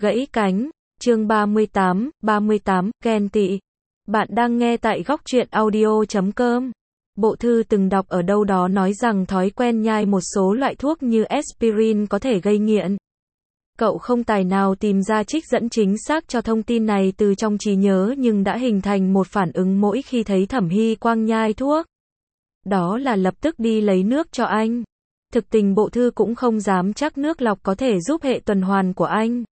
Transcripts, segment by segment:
Gãy cánh, chương 38, ghen tị. Bạn đang nghe tại góc truyện audio.com. Bộ thư từng đọc ở đâu đó nói rằng thói quen nhai một số loại thuốc như aspirin có thể gây nghiện. Cậu không tài nào tìm ra trích dẫn chính xác cho thông tin này từ trong trí nhớ nhưng đã hình thành một phản ứng mỗi khi thấy Thẩm Hy Quang nhai thuốc. Đó là lập tức đi lấy nước cho anh. Thực tình bộ thư cũng không dám chắc nước lọc có thể giúp hệ tuần hoàn của anh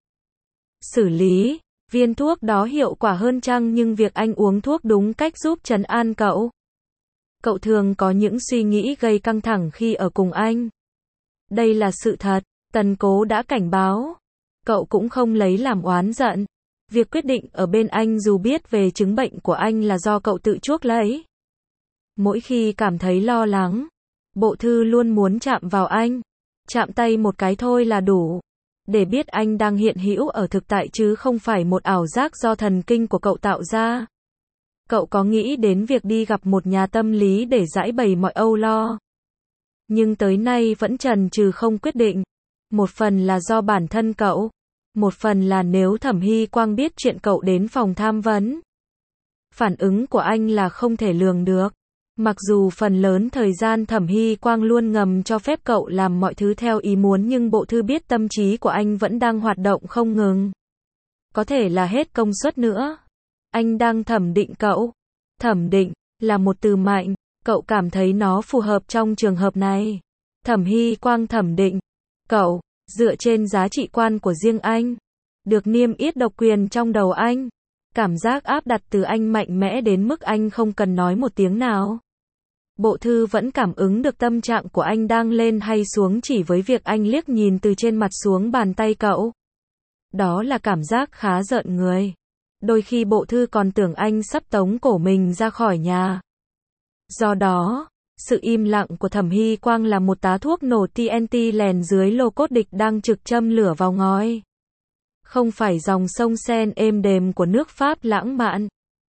xử lý viên thuốc đó hiệu quả hơn chăng, nhưng việc anh uống thuốc đúng cách giúp trấn an cậu. Cậu thường có những suy nghĩ gây căng thẳng khi ở cùng anh. Đây là sự thật, Tần Cố đã cảnh báo. Cậu cũng không lấy làm oán giận. Việc quyết định ở bên anh dù biết về chứng bệnh của anh là do cậu tự chuốc lấy. Mỗi khi cảm thấy lo lắng, bộ thư luôn muốn chạm vào anh. Chạm tay một cái thôi là đủ. Để biết anh đang hiện hữu ở thực tại chứ không phải một ảo giác do thần kinh của cậu tạo ra. Cậu có nghĩ đến việc đi gặp một nhà tâm lý để giải bày mọi âu lo. Nhưng tới nay vẫn chần chừ không quyết định. Một phần là do bản thân cậu. Một phần là nếu Thẩm Hy Quang biết chuyện cậu đến phòng tham vấn. Phản ứng của anh là không thể lường được. Mặc dù phần lớn thời gian Thẩm Hy Quang luôn ngầm cho phép cậu làm mọi thứ theo ý muốn, nhưng bộ thư biết tâm trí của anh vẫn đang hoạt động không ngừng. Có thể là hết công suất nữa. Anh đang thẩm định cậu. Thẩm định là một từ mạnh, cậu cảm thấy nó phù hợp trong trường hợp này. Thẩm Hy Quang thẩm định cậu, dựa trên giá trị quan của riêng anh. Được niêm yết độc quyền trong đầu anh. Cảm giác áp đặt từ anh mạnh mẽ đến mức anh không cần nói một tiếng nào. Bộ thư vẫn cảm ứng được tâm trạng của anh đang lên hay xuống chỉ với việc anh liếc nhìn từ trên mặt xuống bàn tay cậu. Đó là cảm giác khá rợn người. Đôi khi bộ thư còn tưởng anh sắp tống cổ mình ra khỏi nhà. Do đó, sự im lặng của Thẩm Hy Quang là một tá thuốc nổ TNT lèn dưới lô cốt địch đang trực châm lửa vào ngói. Không phải dòng sông Sen êm đềm của nước Pháp lãng mạn.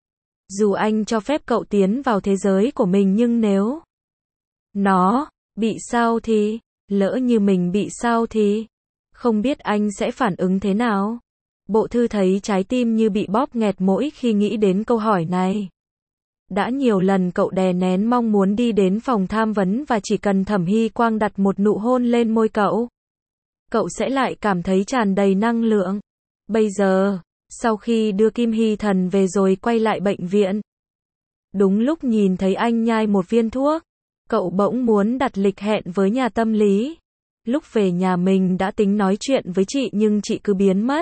Dù anh cho phép cậu tiến vào thế giới của mình, nhưng nếu nó bị sao thì, lỡ như mình bị sao thì, không biết anh sẽ phản ứng thế nào. Bộ thư thấy trái tim như bị bóp nghẹt mỗi khi nghĩ đến câu hỏi này. Đã nhiều lần cậu đè nén mong muốn đi đến phòng tham vấn và chỉ cần Thẩm Hy Quang đặt một nụ hôn lên môi cậu, cậu sẽ lại cảm thấy tràn đầy năng lượng. Bây giờ, sau khi đưa Kim Hy Thần về rồi quay lại bệnh viện, đúng lúc nhìn thấy anh nhai một viên thuốc, cậu bỗng muốn đặt lịch hẹn với nhà tâm lý. Lúc về nhà mình đã tính nói chuyện với chị nhưng chị cứ biến mất.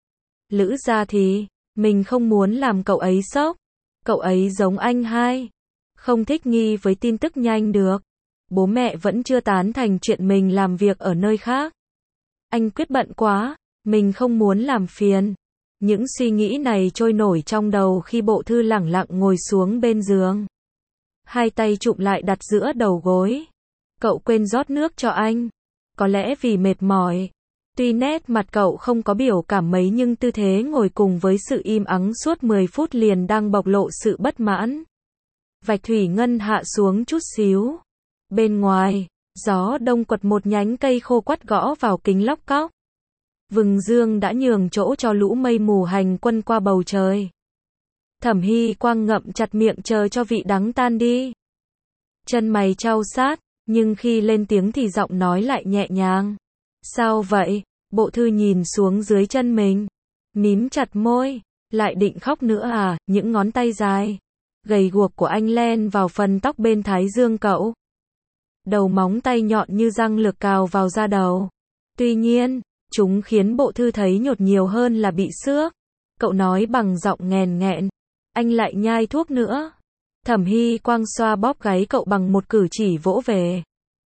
Lữ ra thì, mình không muốn làm cậu ấy sốc. Cậu ấy giống anh hai, không thích nghi với tin tức nhanh được. Bố mẹ vẫn chưa tán thành chuyện mình làm việc ở nơi khác. Anh quyết bận quá, mình không muốn làm phiền. Những suy nghĩ này trôi nổi trong đầu khi bộ thư lẳng lặng ngồi xuống bên giường. Hai tay chụm lại đặt giữa đầu gối. Cậu quên rót nước cho anh. Có lẽ vì mệt mỏi. Tuy nét mặt cậu không có biểu cảm mấy nhưng tư thế ngồi cùng với sự im ắng suốt 10 phút liền đang bộc lộ sự bất mãn. Vạch thủy ngân hạ xuống chút xíu. Bên ngoài, gió đông quật một nhánh cây khô quắt gõ vào kính lóc cóc. Vừng dương đã nhường chỗ cho lũ mây mù hành quân qua bầu trời. Thẩm Hy Quang ngậm chặt miệng chờ cho vị đắng tan đi. Chân mày chau sát, nhưng khi lên tiếng thì giọng nói lại nhẹ nhàng. Sao vậy? Bộ thư nhìn xuống dưới chân mình. Mím chặt môi. Lại định khóc nữa à? Những ngón tay dài, gầy guộc của anh len vào phần tóc bên thái dương cậu. Đầu móng tay nhọn như răng lược cào vào da đầu. Tuy nhiên, chúng khiến bộ thư thấy nhột nhiều hơn là bị xước. Cậu nói bằng giọng nghèn nghẹn. Anh lại nhai thuốc nữa. Thẩm Hy Quang xoa bóp gáy cậu bằng một cử chỉ vỗ về.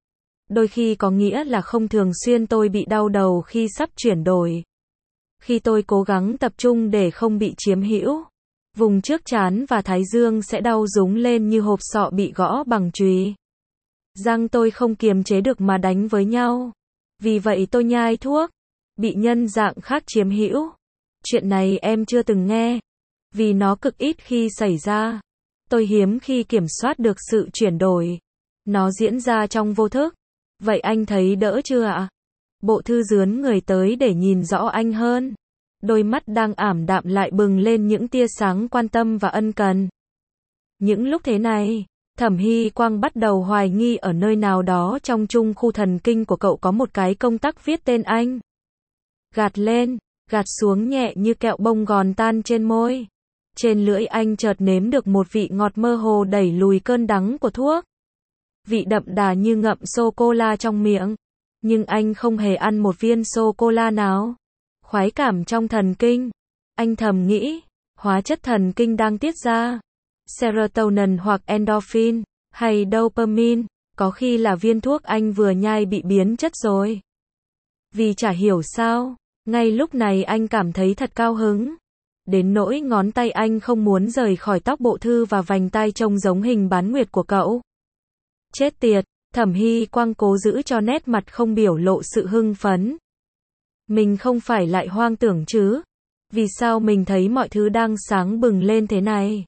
Đôi khi có nghĩa là không thường xuyên tôi bị đau đầu khi sắp chuyển đổi. Khi tôi cố gắng tập trung để không bị chiếm hữu, vùng trước trán và thái dương sẽ đau rúng lên như hộp sọ bị gõ bằng chùy. Răng tôi không kiềm chế được mà đánh với nhau. Vì vậy tôi nhai thuốc. Bị nhân dạng khác chiếm hữu. Chuyện này em chưa từng nghe. Vì nó cực ít khi xảy ra. Tôi hiếm khi kiểm soát được sự chuyển đổi. Nó diễn ra trong vô thức. Vậy anh thấy đỡ chưa ạ? Bộ thư dướn người tới để nhìn rõ anh hơn. Đôi mắt đang ảm đạm lại bừng lên những tia sáng quan tâm và ân cần. Những lúc thế này, Thẩm Hy Quang bắt đầu hoài nghi ở nơi nào đó trong trung khu thần kinh của cậu có một cái công tắc viết tên anh. Gạt lên, gạt xuống nhẹ như kẹo bông gòn tan trên môi. Trên lưỡi anh chợt nếm được một vị ngọt mơ hồ đẩy lùi cơn đắng của thuốc. Vị đậm đà như ngậm sô-cô-la trong miệng. Nhưng anh không hề ăn một viên sô-cô-la nào. Khoái cảm trong thần kinh. Anh thầm nghĩ, hóa chất thần kinh đang tiết ra. Serotonin hoặc endorphin, hay dopamine, có khi là viên thuốc anh vừa nhai bị biến chất rồi. Vì chả hiểu sao, ngay lúc này anh cảm thấy thật cao hứng. Đến nỗi ngón tay anh không muốn rời khỏi tóc bộ thư và vành tai trông giống hình bán nguyệt của cậu. Chết tiệt, Thẩm Hy Quang cố giữ cho nét mặt không biểu lộ sự hưng phấn. Mình không phải lại hoang tưởng chứ? Vì sao mình thấy mọi thứ đang sáng bừng lên thế này?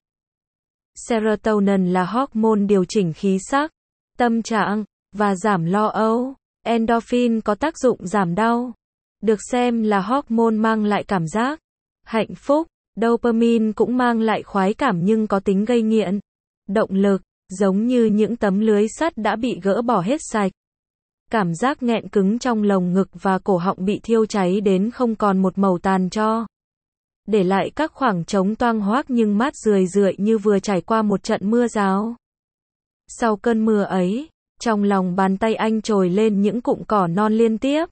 Serotonin là hormone điều chỉnh khí sắc, tâm trạng, và giảm lo âu. Endorphin có tác dụng giảm đau. Được xem là hormone mang lại cảm giác hạnh phúc. Dopamine cũng mang lại khoái cảm nhưng có tính gây nghiện. Động lực, giống như những tấm lưới sắt đã bị gỡ bỏ hết sạch. Cảm giác nghẹn cứng trong lồng ngực và cổ họng bị thiêu cháy đến không còn một màu tàn tro. Để lại các khoảng trống toang hoác nhưng mát rười rượi như vừa trải qua một trận mưa rào. Sau cơn mưa ấy, trong lòng bàn tay anh trồi lên những cụm cỏ non liên tiếp.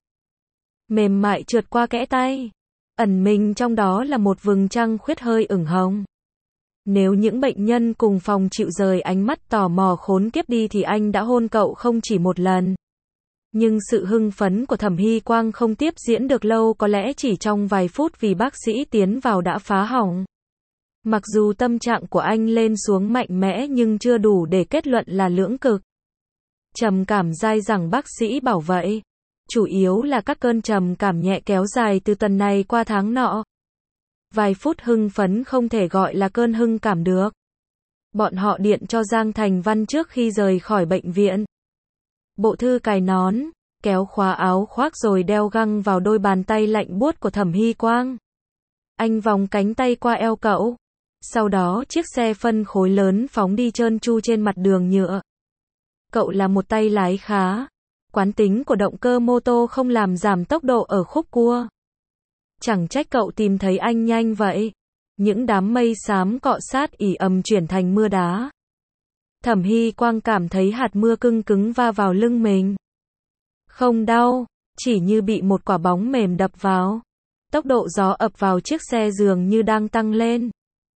Mềm mại trượt qua kẽ tay. Ẩn mình trong đó là một vầng trăng khuyết hơi ửng hồng. Nếu những bệnh nhân cùng phòng chịu rời ánh mắt tò mò khốn kiếp đi thì anh đã hôn cậu không chỉ một lần. Nhưng sự hưng phấn của Thẩm Hy Quang không tiếp diễn được lâu, có lẽ chỉ trong vài phút vì bác sĩ tiến vào đã phá hỏng. Mặc dù tâm trạng của anh lên xuống mạnh mẽ nhưng chưa đủ để kết luận là lưỡng cực. Trầm cảm dai dẳng bác sĩ bảo vậy. Chủ yếu là các cơn trầm cảm nhẹ kéo dài từ tuần này qua tháng nọ. Vài phút hưng phấn không thể gọi là cơn hưng cảm được. Bọn họ điện cho Giang Thành Văn trước khi rời khỏi bệnh viện. Bộ thư cài nón, kéo khóa áo khoác rồi đeo găng vào đôi bàn tay lạnh buốt của Thẩm Hy Quang. Anh vòng cánh tay qua eo cậu. Sau đó chiếc xe phân khối lớn phóng đi trơn tru trên mặt đường nhựa. Cậu là một tay lái khá. Quán tính của động cơ mô tô không làm giảm tốc độ ở khúc cua. Chẳng trách cậu tìm thấy anh nhanh vậy. Những đám mây xám cọ sát ỉ ầm chuyển thành mưa đá. Thẩm Hy Quang cảm thấy hạt mưa cưng cứng va vào lưng mình. Không đau, chỉ như bị một quả bóng mềm đập vào. Tốc độ gió ập vào chiếc xe dường như đang tăng lên.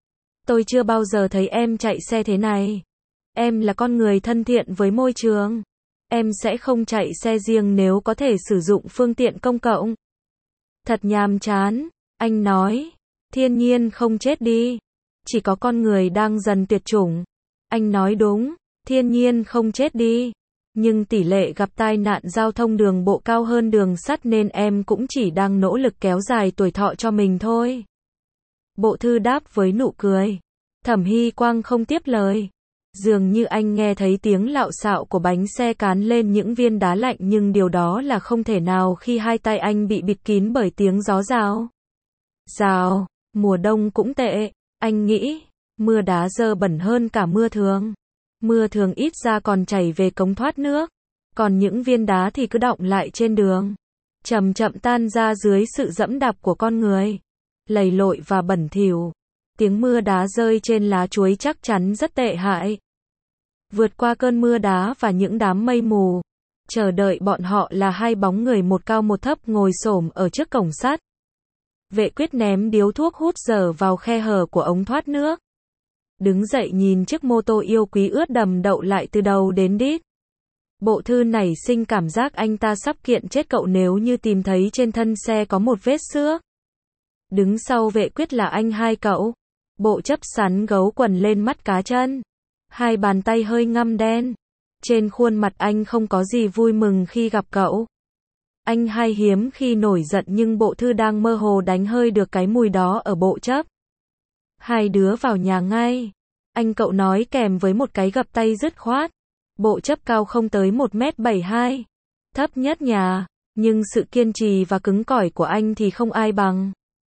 Tôi chưa bao giờ thấy em chạy xe thế này. Em là con người thân thiện với môi trường. Em sẽ không chạy xe riêng nếu có thể sử dụng phương tiện công cộng. Thật nhàm chán, anh nói. Thiên nhiên không chết đi. Chỉ có con người đang dần tuyệt chủng. Anh nói đúng, thiên nhiên không chết đi. Nhưng tỷ lệ gặp tai nạn giao thông đường bộ cao hơn đường sắt nên em cũng chỉ đang nỗ lực kéo dài tuổi thọ cho mình thôi. Bộ thư đáp với nụ cười. Thẩm Hy Quang không tiếp lời. Dường như anh nghe thấy tiếng lạo xạo của bánh xe cán lên những viên đá lạnh nhưng điều đó là không thể nào khi hai tay anh bị bịt kín bởi tiếng gió rào. Rào, mùa đông cũng tệ, anh nghĩ. Mưa đá dơ bẩn hơn cả mưa thường. Mưa thường ít ra còn chảy về cống thoát nước. Còn những viên đá thì cứ đọng lại trên đường. Chậm chậm tan ra dưới sự dẫm đạp của con người. Lầy lội và bẩn thỉu. Tiếng mưa đá rơi trên lá chuối chắc chắn rất tệ hại. Vượt qua cơn mưa đá và những đám mây mù. Chờ đợi bọn họ là hai bóng người một cao một thấp ngồi xổm ở trước cổng sắt. Vệ Quyết ném điếu thuốc hút dở vào khe hở của ống thoát nước. Đứng dậy nhìn chiếc mô tô yêu quý ướt đầm đậu lại từ đầu đến đít. Bộ thư nảy sinh cảm giác anh ta sắp kiện chết cậu nếu như tìm thấy trên thân xe có một vết xước. Đứng sau Vệ Quyết là anh hai cậu. Bộ chấp sắn gấu quần lên mắt cá chân. Hai bàn tay hơi ngăm đen. Trên khuôn mặt anh không có gì vui mừng khi gặp cậu. Anh hai hiếm khi nổi giận nhưng bộ thư đang mơ hồ đánh hơi được cái mùi đó ở bộ chấp. Hai đứa vào nhà ngay. Anh cậu nói kèm với một cái gập tay dứt khoát. Bộ chấp cao không tới 1m72. Thấp nhất nhà. Nhưng sự kiên trì và cứng cỏi của anh thì không ai bằng.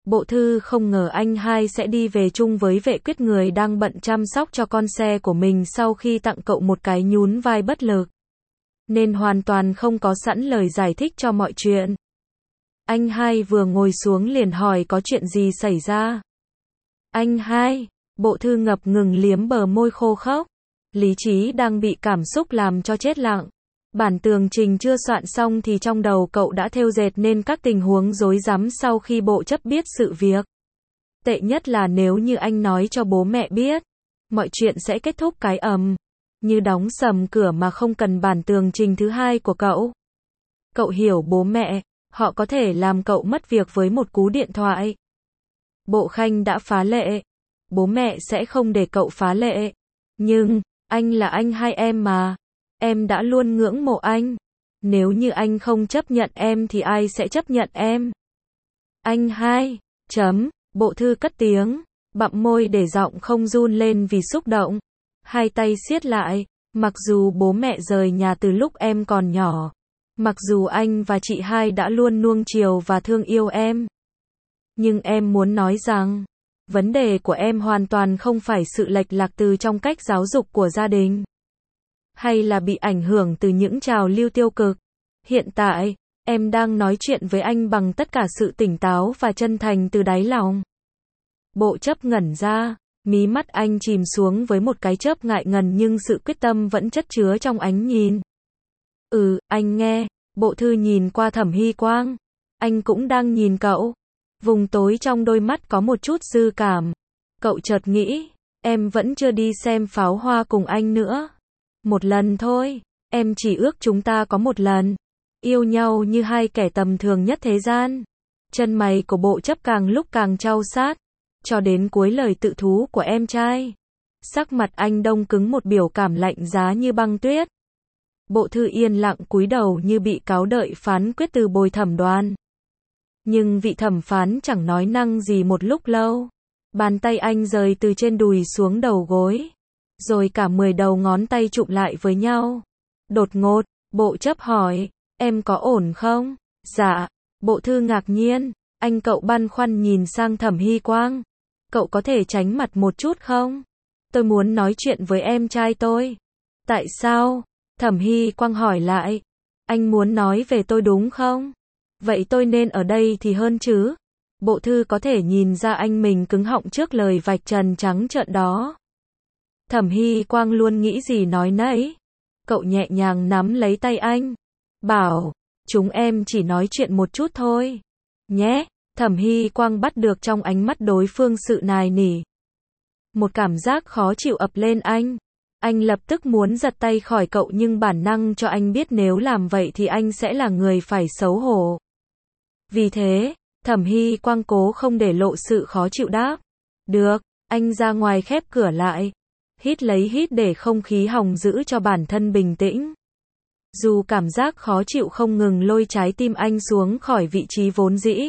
Bộ thư không ngờ anh hai sẽ đi về chung với Vệ Quyết, người đang bận chăm sóc cho con xe của mình sau khi tặng cậu một cái nhún vai bất lực. Nên hoàn toàn không có sẵn lời giải thích cho mọi chuyện. Anh hai vừa ngồi xuống liền hỏi có chuyện gì xảy ra. Anh hai, Bộ thư ngập ngừng liếm bờ môi khô khốc. Lý trí đang bị cảm xúc làm cho chết lặng. Bản tường trình chưa soạn xong thì trong đầu cậu đã thêu dệt nên các tình huống rối rắm sau khi bộ chấp biết sự việc. Tệ nhất là nếu như anh nói cho bố mẹ biết, mọi chuyện sẽ kết thúc cái như đóng sầm cửa mà không cần bản tường trình thứ hai của cậu. Cậu hiểu bố mẹ, họ có thể làm cậu mất việc với một cú điện thoại. Bộ Khanh đã phá lệ. Bố mẹ sẽ không để cậu phá lệ. Nhưng, anh là anh hai em mà. Em đã luôn ngưỡng mộ anh. Nếu như anh không chấp nhận em thì ai sẽ chấp nhận em? Anh hai, Bộ thư cất tiếng, bặm môi để giọng không run lên vì xúc động. Hai tay siết lại, mặc dù bố mẹ rời nhà từ lúc em còn nhỏ. Mặc dù anh và chị hai đã luôn nuông chiều và thương yêu em. Nhưng em muốn nói rằng, vấn đề của em hoàn toàn không phải sự lệch lạc từ trong cách giáo dục của gia đình. Hay là bị ảnh hưởng từ những trào lưu tiêu cực. Hiện tại, em đang nói chuyện với anh bằng tất cả sự tỉnh táo và chân thành từ đáy lòng. Bộ chấp ngẩn ra, mí mắt anh chìm xuống với một cái chớp ngại ngần nhưng sự quyết tâm vẫn chất chứa trong ánh nhìn. Anh nghe. Bộ thư nhìn qua Thẩm Hy Quang. Anh cũng đang nhìn cậu. Vùng tối trong đôi mắt có một chút dư cảm. Cậu chợt nghĩ, em vẫn chưa đi xem pháo hoa cùng anh nữa. Một lần thôi, em chỉ ước chúng ta có một lần. Yêu nhau như hai kẻ tầm thường nhất thế gian. Chân mày của bộ chấp càng lúc càng chau sát. Cho đến cuối lời tự thú của em trai. Sắc mặt anh đông cứng một biểu cảm lạnh giá như băng tuyết. Bộ thư yên lặng cúi đầu như bị cáo đợi phán quyết từ bồi thẩm đoàn. Nhưng vị thẩm phán chẳng nói năng gì một lúc lâu. Bàn tay anh rời từ trên đùi xuống đầu gối. Rồi cả 10 đầu ngón tay chụm lại với nhau. Đột ngột, bộ chấp hỏi, em có ổn không? Dạ. Bộ thư ngạc nhiên, cậu băn khoăn nhìn sang Thẩm Hy Quang. Cậu có thể tránh mặt một chút không? Tôi muốn nói chuyện với em trai tôi. Tại sao? Thẩm Hy Quang hỏi lại. Anh muốn nói về tôi đúng không? Vậy tôi nên ở đây thì hơn chứ? Bộ thư có thể nhìn ra anh mình cứng họng trước lời vạch trần trắng trợn đó. Thẩm Hy Quang luôn nghĩ gì nói nấy. Cậu nhẹ nhàng nắm lấy tay anh. Bảo, chúng em chỉ nói chuyện một chút thôi. Nhé, Thẩm Hy Quang bắt được trong ánh mắt đối phương sự nài nỉ. Một cảm giác khó chịu ập lên anh. Anh lập tức muốn giật tay khỏi cậu nhưng bản năng cho anh biết nếu làm vậy thì anh sẽ là người phải xấu hổ. Vì thế, Thẩm Hy Quang cố không để lộ sự khó chịu đáp. Được, anh ra ngoài khép cửa lại. Hít để không khí hòng giữ cho bản thân bình tĩnh. Dù cảm giác khó chịu không ngừng lôi trái tim anh xuống khỏi vị trí vốn dĩ.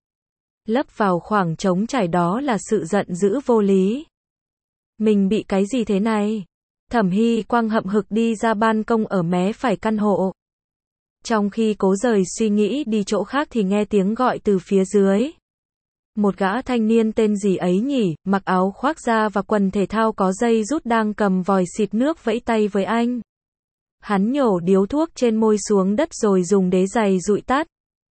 Lấp vào khoảng trống trải đó là sự giận dữ vô lý. Mình bị cái gì thế này? Thẩm Hy Quang hậm hực đi ra ban công ở mé phải căn hộ. Trong khi cố rời suy nghĩ đi chỗ khác thì nghe tiếng gọi từ phía dưới. Một gã thanh niên tên gì ấy nhỉ, mặc áo khoác da và quần thể thao có dây rút đang cầm vòi xịt nước vẫy tay với anh. Hắn nhổ điếu thuốc trên môi xuống đất rồi dùng đế giày dụi tắt.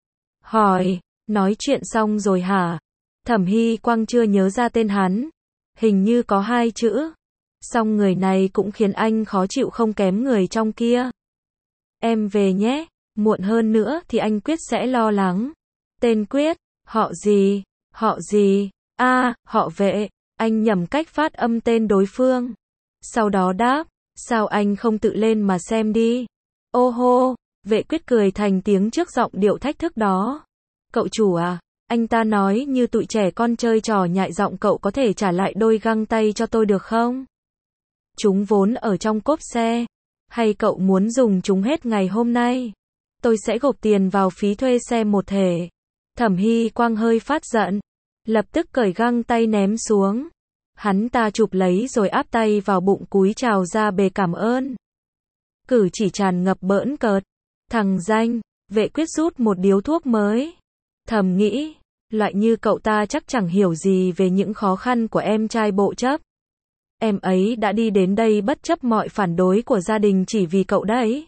Hỏi, nói chuyện xong rồi hả? Thẩm Hy Quang chưa nhớ ra tên hắn. Hình như có 2 chữ. Song người này cũng khiến anh khó chịu không kém người trong kia. Em về nhé, muộn hơn nữa thì anh Quyết sẽ lo lắng. Tên Quyết, họ gì? Họ gì? Họ Vệ. Anh nhầm cách phát âm tên đối phương. Sau đó đáp, sao anh không tự lên mà xem đi? Ô hô, Vệ Quyết cười thành tiếng trước giọng điệu thách thức đó. Cậu chủ à? Anh ta nói như tụi trẻ con chơi trò nhại giọng, cậu có thể trả lại đôi găng tay cho tôi được không? Chúng vốn ở trong cốp xe. Hay cậu muốn dùng chúng hết ngày hôm nay? Tôi sẽ gộp tiền vào phí thuê xe một thể. Thẩm Hy Quang hơi phát giận. Lập tức cởi găng tay ném xuống. Hắn ta chụp lấy rồi áp tay vào bụng cúi chào ra bề cảm ơn. Cử chỉ tràn ngập bỡn cợt. Thằng danh. Vệ Quyết rút một điếu thuốc mới. Thầm nghĩ. Loại như cậu ta chắc chẳng hiểu gì về những khó khăn của em trai bộ chấp. Em ấy đã đi đến đây bất chấp mọi phản đối của gia đình chỉ vì cậu đấy.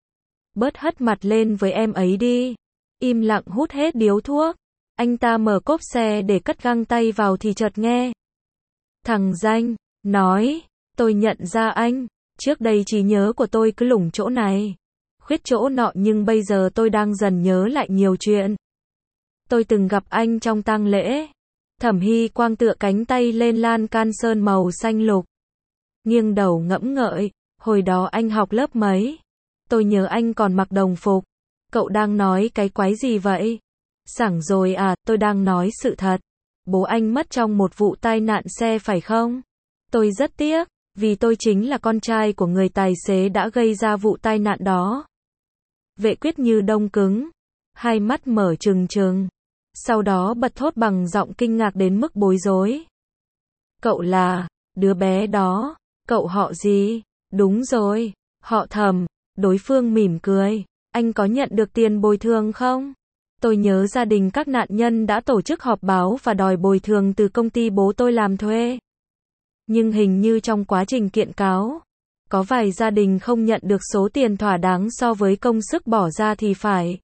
Bớt hất mặt lên với em ấy đi. Im lặng hút hết điếu thuốc. Anh ta mở cốp xe để cất găng tay vào thì chợt nghe thằng Danh nói, tôi nhận ra anh, trước đây trí nhớ của tôi cứ lủng chỗ này, khuyết chỗ nọ, nhưng bây giờ tôi đang dần nhớ lại nhiều chuyện. Tôi từng gặp anh trong tang lễ. Thẩm Hy Quang tựa cánh tay lên lan can sơn màu xanh lục, nghiêng đầu ngẫm ngợi, hồi đó anh học lớp mấy? Tôi nhớ anh còn mặc đồng phục. Cậu đang nói cái quái gì vậy? Sảng rồi à, tôi đang nói sự thật. Bố anh mất trong một vụ tai nạn xe phải không? Tôi rất tiếc, vì tôi chính là con trai của người tài xế đã gây ra vụ tai nạn đó. Vệ Quyết như đông cứng, hai mắt mở trừng trừng, sau đó bật thốt bằng giọng kinh ngạc đến mức bối rối. Cậu là đứa bé đó, cậu họ gì? Đúng rồi, họ Thẩm. Đối phương mỉm cười, anh có nhận được tiền bồi thường không? Tôi nhớ gia đình các nạn nhân đã tổ chức họp báo và đòi bồi thường từ công ty bố tôi làm thuê. Nhưng hình như trong quá trình kiện cáo, có vài gia đình không nhận được số tiền thỏa đáng so với công sức bỏ ra thì phải.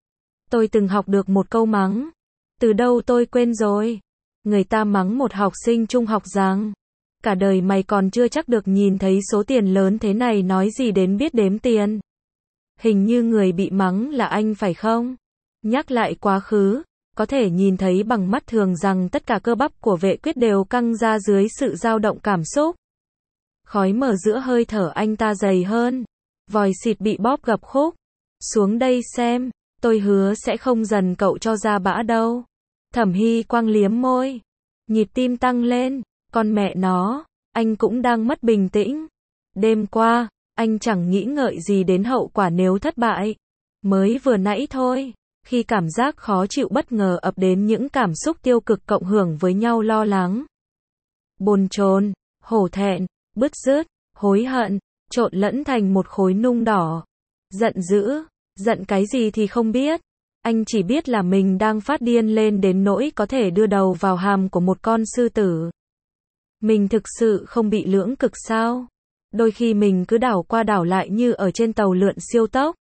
Tôi từng học được một câu mắng. Từ đâu tôi quên rồi. Người ta mắng một học sinh trung học rằng, cả đời mày còn chưa chắc được nhìn thấy số tiền lớn thế này, nói gì đến biết đếm tiền. Hình như người bị mắng là anh phải không? Nhắc lại quá khứ, có thể nhìn thấy bằng mắt thường rằng tất cả cơ bắp của Vệ Quyết đều căng ra dưới sự dao động cảm xúc. Khói mở giữa hơi thở anh ta dày hơn. Vòi xịt bị bóp gập khúc. Xuống đây xem, tôi hứa sẽ không dần cậu cho ra bã đâu. Thẩm Hy Quang liếm môi. Nhịp tim tăng lên. Con mẹ nó, anh cũng đang mất bình tĩnh. Đêm qua, anh chẳng nghĩ ngợi gì đến hậu quả nếu thất bại. Mới vừa nãy thôi, khi cảm giác khó chịu bất ngờ ập đến, những cảm xúc tiêu cực cộng hưởng với nhau, lo lắng, bồn chồn, hổ thẹn, bứt rứt, hối hận, trộn lẫn thành một khối nung đỏ. Giận dữ, giận cái gì thì không biết. Anh chỉ biết là mình đang phát điên lên đến nỗi có thể đưa đầu vào hàm của một con sư tử. Mình thực sự không bị lưỡng cực sao? Đôi khi mình cứ đảo qua đảo lại như ở trên tàu lượn siêu tốc.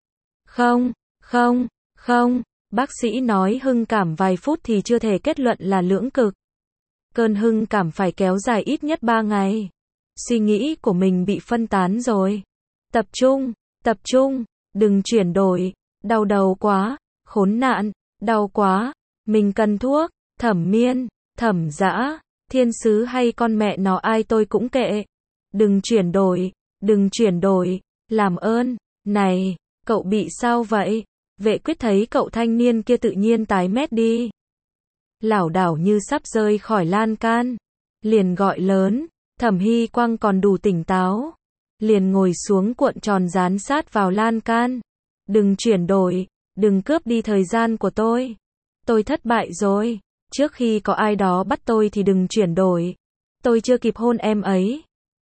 Không, bác sĩ nói hưng cảm vài phút thì chưa thể kết luận là lưỡng cực. Cơn hưng cảm phải kéo dài ít nhất 3 ngày. Suy nghĩ của mình bị phân tán rồi. Tập trung, đừng chuyển đổi. Đau đầu quá, khốn nạn, đau quá, mình cần thuốc. Thẩm Miên, Thẩm Dã, thiên sứ hay con mẹ nó ai tôi cũng kệ. Đừng chuyển đổi, làm ơn. Này, cậu bị sao vậy? Vệ Quyết thấy cậu thanh niên kia tự nhiên tái mét đi, lảo đảo như sắp rơi khỏi lan can, liền gọi lớn. Thẩm Hy Quang còn đủ tỉnh táo, liền ngồi xuống cuộn tròn dán sát vào lan can. Đừng chuyển đổi, đừng cướp đi thời gian của tôi. Tôi thất bại rồi, trước khi có ai đó bắt tôi thì đừng chuyển đổi. Tôi chưa kịp hôn em ấy.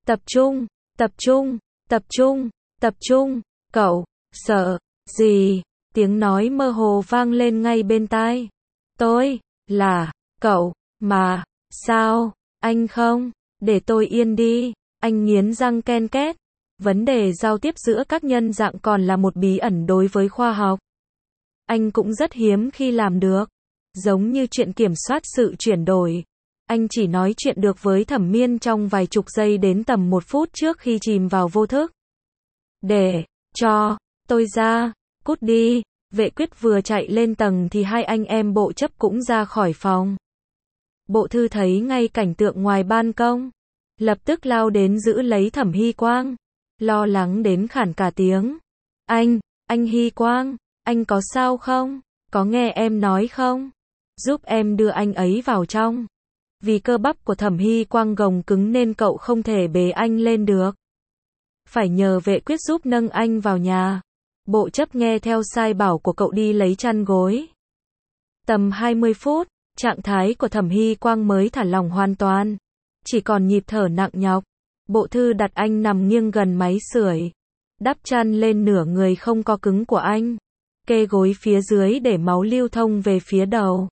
Tập trung, cậu, sợ gì? Tiếng nói mơ hồ vang lên ngay bên tai. Tôi, là, cậu, mà, sao, anh không, để tôi yên đi, anh nghiến răng ken két. Vấn đề giao tiếp giữa các nhân dạng còn là một bí ẩn đối với khoa học. Anh cũng rất hiếm khi làm được. Giống như chuyện kiểm soát sự chuyển đổi. Anh chỉ nói chuyện được với Thẩm Miên trong vài chục giây đến tầm 1 phút trước khi chìm vào vô thức. Để cho tôi ra, cút đi. Vệ Quyết vừa chạy lên tầng thì hai anh em bộ chấp cũng ra khỏi phòng. Bộ thư thấy ngay cảnh tượng ngoài ban công, lập tức lao đến giữ lấy Thẩm Hy Quang, lo lắng đến khản cả tiếng. Anh Hy Quang, anh có sao không? Có nghe em nói không? Giúp em đưa anh ấy vào trong. Vì cơ bắp của Thẩm Hy Quang gồng cứng nên cậu không thể bế anh lên được. Phải nhờ Vệ Quyết giúp nâng anh vào nhà. Bộ chấp nghe theo sai bảo của cậu đi lấy chăn gối. Tầm 20 phút, trạng thái của Thẩm Hy Quang mới thả lỏng hoàn toàn. Chỉ còn nhịp thở nặng nhọc. Bộ thư đặt anh nằm nghiêng gần máy sưởi, đắp chăn lên nửa người không co cứng của anh, kê gối phía dưới để máu lưu thông về phía đầu.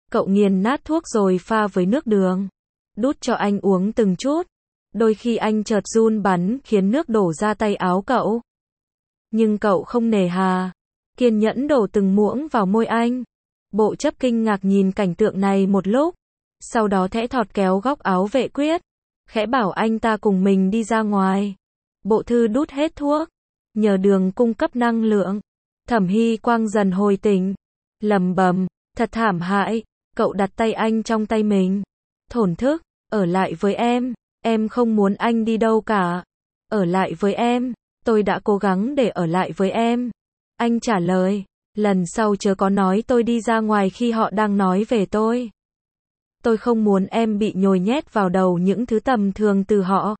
Cậu nghiền nát thuốc rồi pha với nước đường. Đút cho anh uống từng chút. Đôi khi anh chợt run bắn khiến nước đổ ra tay áo cậu. Nhưng cậu không nề hà. Kiên nhẫn đổ từng muỗng vào môi anh. Bộ chấp kinh ngạc nhìn cảnh tượng này một lúc. Sau đó thẽ thọt kéo góc áo Vệ Quyết. Khẽ bảo anh ta cùng mình đi ra ngoài. Bộ Thư đút hết thuốc. Nhờ đường cung cấp năng lượng. Thẩm Hy Quang dần hồi tỉnh. Lầm bầm, thật thảm hại. Cậu đặt tay anh trong tay mình. Thổn thức, ở lại với em không muốn anh đi đâu cả. Ở lại với em, tôi đã cố gắng để ở lại với em. Anh trả lời, lần sau chớ có nói tôi đi ra ngoài khi họ đang nói về tôi. Tôi không muốn em bị nhồi nhét vào đầu những thứ tầm thường từ họ.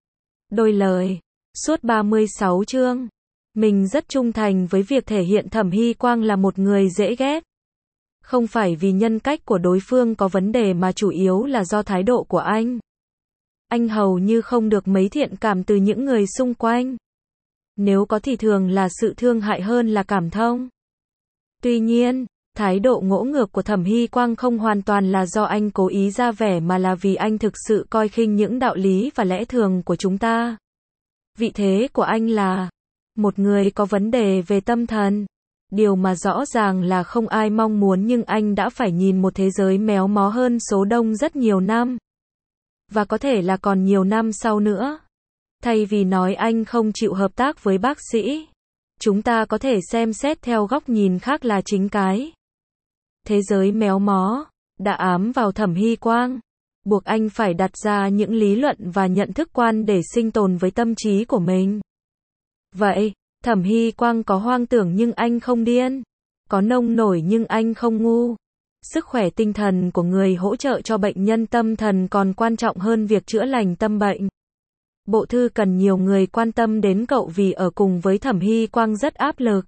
Đôi lời, suốt 36 chương, mình rất trung thành với việc thể hiện Thẩm Hy Quang là một người dễ ghét. Không phải vì nhân cách của đối phương có vấn đề mà chủ yếu là do thái độ của anh. Anh hầu như không được mấy thiện cảm từ những người xung quanh. Nếu có thì thường là sự thương hại hơn là cảm thông. Tuy nhiên, thái độ ngỗ ngược của Thẩm Hy Quang không hoàn toàn là do anh cố ý ra vẻ mà là vì anh thực sự coi khinh những đạo lý và lẽ thường của chúng ta. Vị thế của anh là một người có vấn đề về tâm thần. Điều mà rõ ràng là không ai mong muốn, nhưng anh đã phải nhìn một thế giới méo mó hơn số đông rất nhiều năm. Và có thể là còn nhiều năm sau nữa. Thay vì nói anh không chịu hợp tác với bác sĩ, chúng ta có thể xem xét theo góc nhìn khác là chính cái thế giới méo mó đã ám vào Thẩm Hy Quang, buộc anh phải đặt ra những lý luận và nhận thức quan để sinh tồn với tâm trí của mình. Vậy, Thẩm Hy Quang có hoang tưởng nhưng anh không điên, có nông nổi nhưng anh không ngu. Sức khỏe tinh thần của người hỗ trợ cho bệnh nhân tâm thần còn quan trọng hơn việc chữa lành tâm bệnh. Bộ Thư cần nhiều người quan tâm đến cậu vì ở cùng với Thẩm Hy Quang rất áp lực.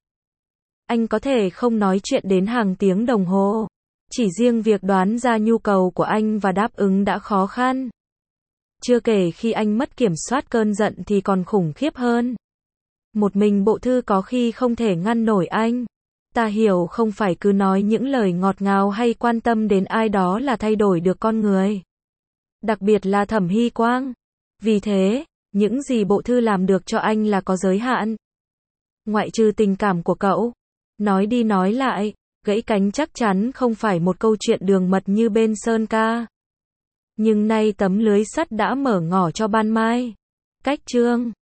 Anh có thể không nói chuyện đến hàng tiếng đồng hồ. Chỉ riêng việc đoán ra nhu cầu của anh và đáp ứng đã khó khăn. Chưa kể khi anh mất kiểm soát cơn giận thì còn khủng khiếp hơn. Một mình Bộ Thư có khi không thể ngăn nổi anh. Ta hiểu không phải cứ nói những lời ngọt ngào hay quan tâm đến ai đó là thay đổi được con người. Đặc biệt là Thẩm Hy Quang. Vì thế, những gì Bộ Thư làm được cho anh là có giới hạn. Ngoại trừ tình cảm của cậu. Nói đi nói lại, gãy cánh chắc chắn không phải một câu chuyện đường mật như bên Sơn Ca. Nhưng nay tấm lưới sắt đã mở ngỏ cho ban mai. Cách chương